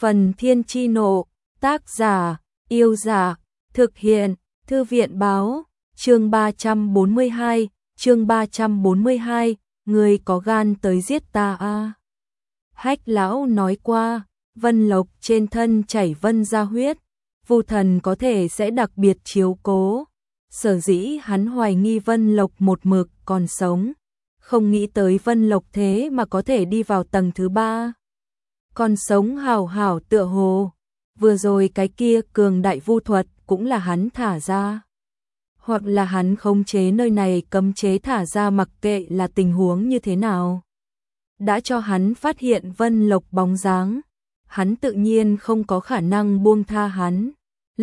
Phần Thiên Chi Nộ, tác giả, Yêu Giả, thực hiện, Thư viện Báo, chương 342, người có gan tới giết ta a. Hách lão nói qua, Vân Lộc trên thân chảy vân ra huyết, Vu Thần có thể sẽ đặc biệt chiếu cố. Sở dĩ hắn hoài nghi Vân Lộc một mực còn sống, không nghĩ tới Vân Lộc thế mà có thể đi vào tầng thứ 3. Còn sống hảo hảo tựa hồ, vừa rồi cái kia cường đại vu thuật cũng là hắn thả ra. Hoặc là hắn khống chế nơi này cấm chế thả ra mặc kệ là tình huống như thế nào. Đã cho hắn phát hiện Vân Lộc bóng dáng, hắn tự nhiên không có khả năng buông tha hắn.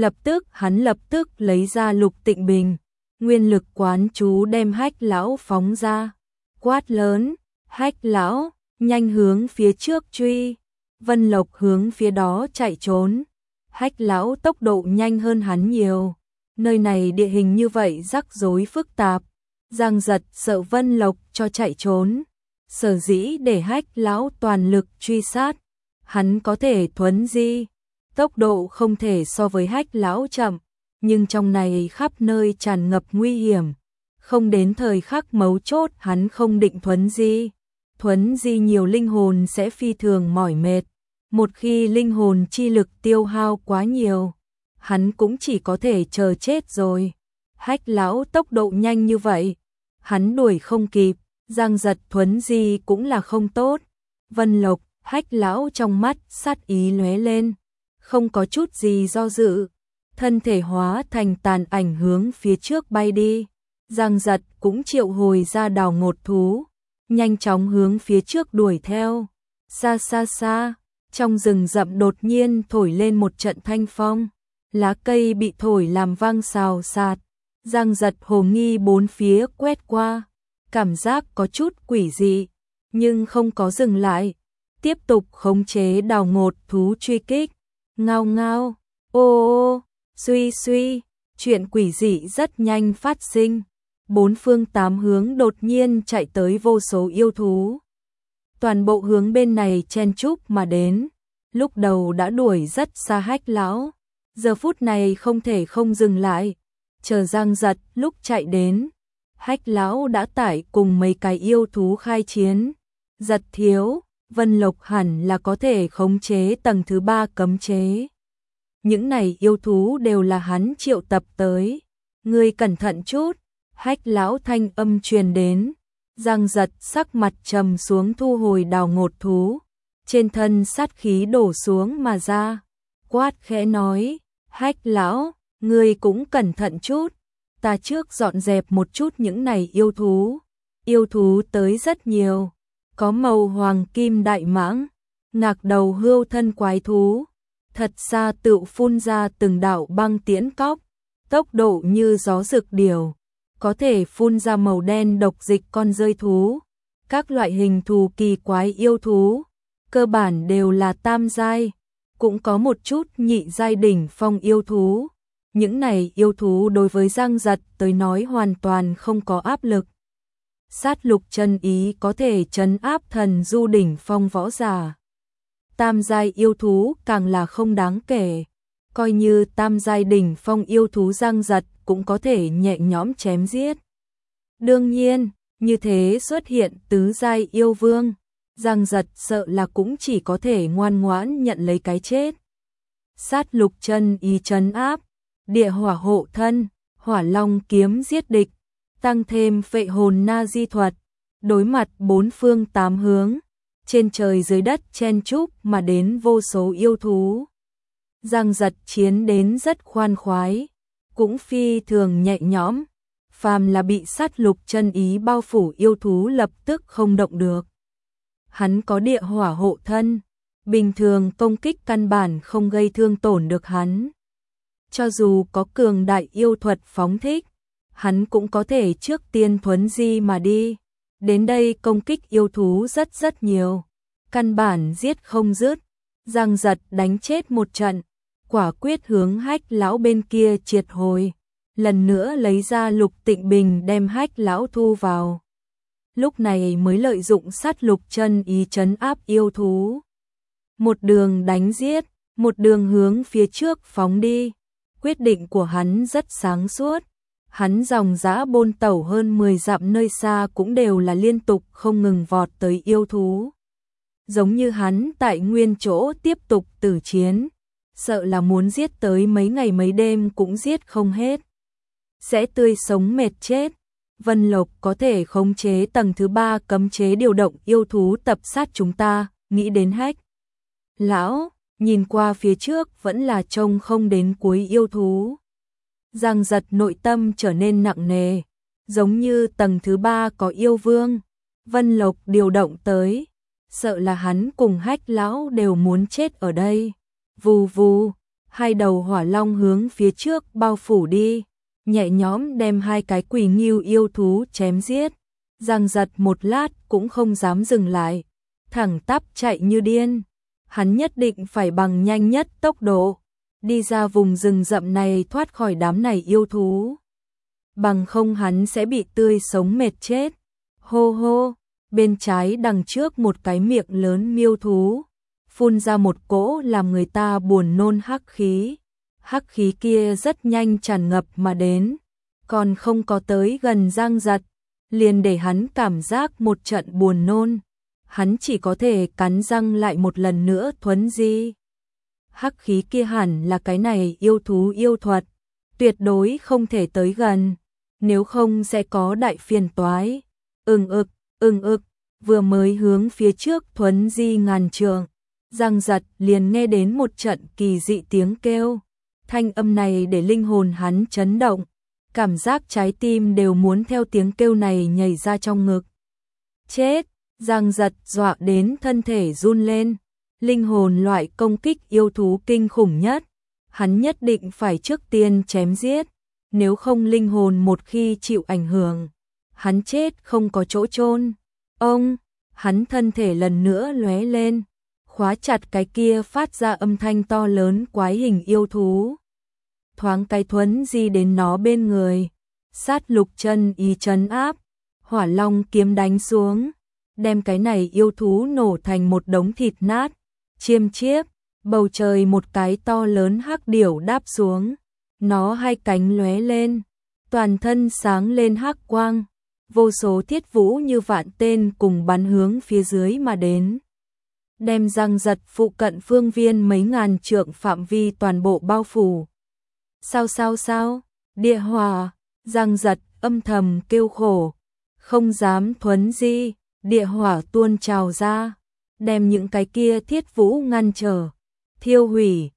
Hắn lập tức lấy ra Lục Tịnh Bình, nguyên lực quán chú đem Hách lão phóng ra, quát lớn, Hách lão, nhanh hướng phía trước truy. Vân Lộc hướng phía đó chạy trốn, Hách lão tốc độ nhanh hơn hắn nhiều. Nơi này địa hình như vậy rắc rối phức tạp, Giang Giật sợ Vân Lộc cho chạy trốn, sở dĩ để Hách lão toàn lực truy sát. Hắn có thể thuấn di, tốc độ không thể so với Hách lão chậm, nhưng trong này khắp nơi tràn ngập nguy hiểm, không đến thời khắc mấu chốt hắn không định thuấn di. Thuấn di nhiều linh hồn sẽ phi thường mỏi mệt, một khi linh hồn chi lực tiêu hao quá nhiều, hắn cũng chỉ có thể chờ chết rồi. Hách lão tốc độ nhanh như vậy, hắn đuổi không kịp, Giang Giật thuấn di cũng là không tốt. Vân Lộc, Hách lão trong mắt sát ý lóe lên, không có chút gì do dự, thân thể hóa thành tàn ảnh hướng phía trước bay đi. Giang Giật cũng triệu hồi ra Đào Ngột thú, nhanh chóng hướng phía trước đuổi theo. Xa xa xa, trong rừng rậm đột nhiên thổi lên một trận thanh phong, lá cây bị thổi làm vang xào xạc. Giang Giật hồ nghi bốn phía quét qua, cảm giác có chút quỷ dị, nhưng không có dừng lại, tiếp tục khống chế Đào Ngột thú truy kích. Ngao ngao, ô ô, suy suy, chuyện quỷ dị rất nhanh phát sinh. Bốn phương tám hướng đột nhiên chạy tới vô số yêu thú. Toàn bộ hướng bên này chen chúc mà đến, lúc đầu đã đuổi rất xa Hách lão, giờ phút này không thể không dừng lại, chờ Giang Giật lúc chạy đến. Hách lão đã tải cùng mấy cái yêu thú khai chiến. Giật thiếu, Vân Lộc hẳn là có thể khống chế tầng thứ 3 cấm chế. Những này yêu thú đều là hắn triệu tập tới. Ngươi cẩn thận chút, Hách lão thanh âm truyền đến. Giang Giật sắc mặt trầm xuống thu hồi Đào Ngột thú, trên thân sát khí đổ xuống mà ra, quát khẽ nói, Hách lão, ngươi cũng cẩn thận chút, ta trước dọn dẹp một chút những này yêu thú. Yêu thú tới rất nhiều, có màu hoàng kim đại mãng, ngạc đầu hươu thân quái thú, thật xa tự phun ra từng đạo băng tiễn cóc, tốc độ như gió rực điểu, có thể phun ra màu đen độc dịch con rơi thú. Các loại hình thù kỳ quái yêu thú, cơ bản đều là tam giai, cũng có một chút nhị giai đỉnh phong yêu thú. Những này yêu thú đối với Giang Giật tới nói hoàn toàn không có áp lực. Sát lục chân ý có thể trấn áp thần du đỉnh phong võ giả. Tam giai yêu thú càng là không đáng kể, coi như tam giai đỉnh phong yêu thú Giang Giật cũng có thể nhẹ nhõm chém giết. Đương nhiên, như thế xuất hiện tứ giai yêu vương, Giang Giật sợ là cũng chỉ có thể ngoan ngoãn nhận lấy cái chết. Sát lục chân ý trấn áp, địa hỏa hộ thân, hỏa long kiếm giết địch, tăng thêm phệ hồn na di thuật, đối mặt bốn phương tám hướng, trên trời dưới đất chen chúc mà đến vô số yêu thú. Giang Giật chiến đến rất khoan khoái, cũng phi thường nhẹ nhõm, phàm là bị sát lục chân ý bao phủ yêu thú lập tức không động được. Hắn có địa hỏa hộ thân, bình thường công kích căn bản không gây thương tổn được hắn. Cho dù có cường đại yêu thuật phóng thích, hắn cũng có thể trước tiên thuấn di mà đi. Đến đây công kích yêu thú rất nhiều, căn bản giết không dứt. Giang Giật đánh chết một trận, quả quyết hướng Hách lão bên kia triệt hồi, lần nữa lấy ra Lục Tịnh Bình đem Hách lão thu vào. Lúc này mới lợi dụng sát lục chân ý trấn áp yêu thú. một đường đánh giết, một đường hướng phía trước phóng đi. Quyết định của hắn rất sáng suốt. Hắn dòng dã bôn tẩu hơn 10 dặm nơi xa cũng đều là liên tục không ngừng vọt tới yêu thú. Giống như hắn tại nguyên chỗ tiếp tục tử chiến, sợ là muốn giết tới mấy ngày mấy đêm cũng giết không hết. Sẽ tươi sống mệt chết. Vân Lộc có thể khống chế tầng thứ 3 cấm chế điều động yêu thú tập sát chúng ta, nghĩ đến Hách lão, nhìn qua phía trước vẫn là trông không đến cuối yêu thú. Giang Giật nội tâm trở nên nặng nề, giống như tầng thứ 3 có yêu vương, Vân Lộc điều động tới, sợ là hắn cùng Hách lão đều muốn chết ở đây. Vù vù, hai đầu hỏa long hướng phía trước bao phủ đi, nhẹ nhõm đem hai cái quỷ nghiêu yêu thú chém giết. Giang Giật một lát cũng không dám dừng lại, thẳng tắp chạy như điên. Hắn nhất định phải bằng nhanh nhất tốc độ đi ra vùng rừng rậm này, thoát khỏi đám này yêu thú. Bằng không hắn sẽ bị tươi sống mệt chết. Hô hô, bên trái đằng trước một cái miệng lớn miêu thú, phun ra một cỗ làm người ta buồn nôn hắc khí. Hắc khí kia rất nhanh tràn ngập mà đến, còn không có tới gần Giang Giật, liền để hắn cảm giác một trận buồn nôn. Hắn chỉ có thể cắn răng lại một lần nữa thuấn di. Hắc khí kia hẳn là cái này yêu thú yêu thuật, tuyệt đối không thể tới gần, nếu không sẽ có đại phiền toái. Ưng ực, vừa mới hướng phía trước thuấn di ngàn trượng, Giang Giật liền nghe đến một trận kỳ dị tiếng kêu. Thanh âm này để linh hồn hắn chấn động, cảm giác trái tim đều muốn theo tiếng kêu này nhảy ra trong ngực. Chết! Giang Giật dọa đến thân thể run lên. Linh hồn loại công kích yêu thú kinh khủng nhất, hắn nhất định phải trước tiên chém giết, nếu không linh hồn một khi chịu ảnh hưởng, hắn chết không có chỗ chôn. Ông, hắn thân thể lần nữa lóe lên, khóa chặt cái kia phát ra âm thanh to lớn quái hình yêu thú. Thoáng cái thuấn di đến nó bên người, sát lục chân ý trấn áp, hỏa long kiếm đánh xuống, đem cái này yêu thú nổ thành một đống thịt nát. Chiêm chiếp, bầu trời một cái to lớn hắc điểu đáp xuống, nó hai cánh lóe lên, toàn thân sáng lên hắc quang, vô số thiết vũ như vạn tên cùng bắn hướng phía dưới mà đến, đem Giang Giật phụ cận phương viên mấy ngàn trượng phạm vi toàn bộ bao phủ. Sao, địa hỏa, Giang Giật âm thầm kêu khổ, không dám thuấn di, địa hỏa tuôn trào ra, đem những cái kia thiết vũ ngăn trở, thiêu hủy.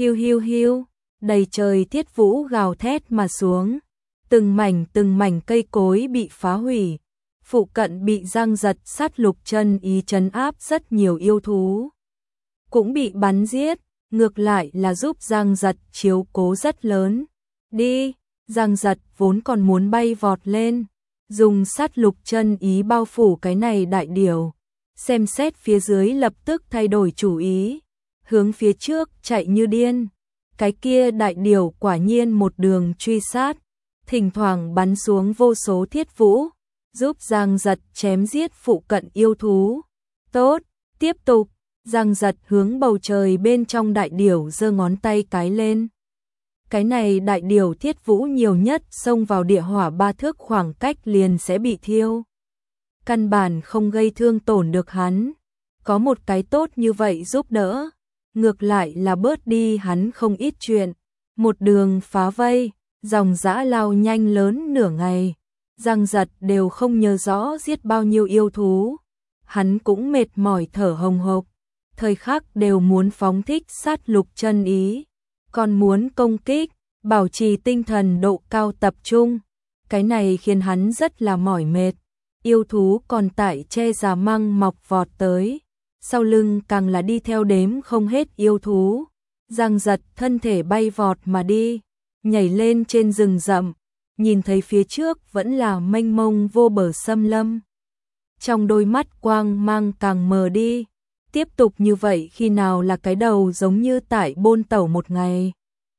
Hiu, đầy trời thiết vũ gào thét mà xuống, từng mảnh cây cối bị phá hủy, phụ cận bị Giang Giật sát lục chân ý trấn áp, rất nhiều yêu thú cũng bị bắn giết, ngược lại là giúp Giang Giật chiếu cố rất lớn. Đi, Giang Giật vốn còn muốn bay vọt lên, dùng sát lục chân ý bao phủ cái này đại điểu, xem xét phía dưới lập tức thay đổi chủ ý, hướng phía trước chạy như điên. Cái kia đại điểu quả nhiên một đường truy sát, thỉnh thoảng bắn xuống vô số thiết vũ, giúp Giang Giật chém giết phụ cận yêu thú. Tốt, tiếp tục. Giang Giật hướng bầu trời bên trong đại điểu giơ ngón tay cái lên. Cái này đại điểu thiết vũ nhiều nhất xông vào địa hỏa 3 thước khoảng cách liền sẽ bị thiêu, căn bản không gây thương tổn được hắn. Có một cái tốt như vậy giúp đỡ, ngược lại là bớt đi hắn không ít chuyện. Một đường phá vây, dòng dã lao nhanh lớn nửa ngày, Giang Giật đều không nhớ rõ giết bao nhiêu yêu thú. Hắn cũng mệt mỏi thở hồng hộc, thời khắc đều muốn phóng thích sát lục chân ý, còn muốn công kích, bảo trì tinh thần độ cao tập trung. Cái này khiến hắn rất là mỏi mệt. Yêu thú còn tại che già măng mọc vọt tới, sau lưng càng là đi theo đếm không hết yêu thú. Giang Giật thân thể bay vọt mà đi, nhảy lên trên rừng rậm, nhìn thấy phía trước vẫn là mênh mông vô bờ xâm lâm. Trong đôi mắt quang mang càng mờ đi, tiếp tục như vậy khi nào là cái đầu giống như tại bôn tẩu một ngày.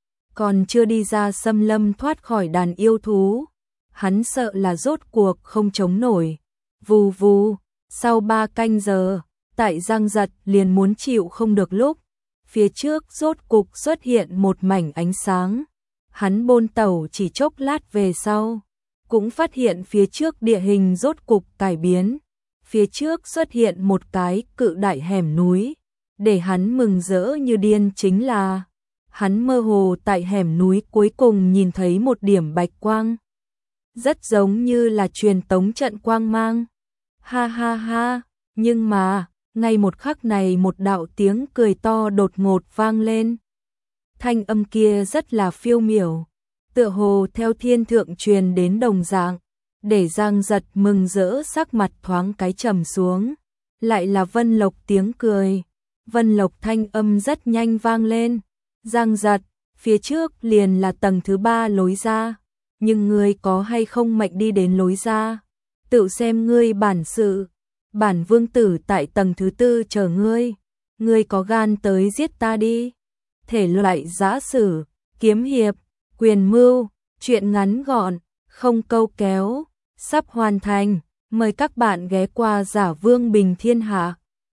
Còn chưa đi ra xâm lâm thoát khỏi đàn yêu thú, hắn sợ là rốt cuộc không chống nổi. Vù vù, sau 3 canh giờ, tại Giang Giật liền muốn chịu không được lúc, phía trước rốt cục xuất hiện một mảnh ánh sáng. Hắn bôn tẩu chỉ chốc lát về sau, cũng phát hiện phía trước địa hình rốt cục cải biến. Phía trước xuất hiện một cái cự đại hẻm núi, để hắn mừng rỡ như điên chính là hắn mơ hồ tại hẻm núi cuối cùng nhìn thấy một điểm bạch quang, rất giống như là truyền tống trận quang mang. Ha ha ha, nhưng mà, ngay một khắc này một đạo tiếng cười to đột ngột vang lên. Thanh âm kia rất là phiêu miểu, tựa hồ theo thiên thượng truyền đến đồng dạng, để Giang Giật mừng rỡ sắc mặt thoáng cái trầm xuống. Lại là Vân Lộc tiếng cười. Vân Lộc thanh âm rất nhanh vang lên. Giang Giật, phía trước liền là tầng thứ 3 lối ra, nhưng ngươi có hay không mệnh đi đến lối ra, tự xem ngươi bản sự. Bản vương tử tại tầng thứ 4 chờ ngươi, ngươi có gan tới giết ta đi. Thể loại giã sử, kiếm hiệp, quyền mưu, truyện ngắn gọn, không câu kéo, sắp hoàn thành. Mời các bạn ghé qua Giả Vương Bình Thiên Hạ.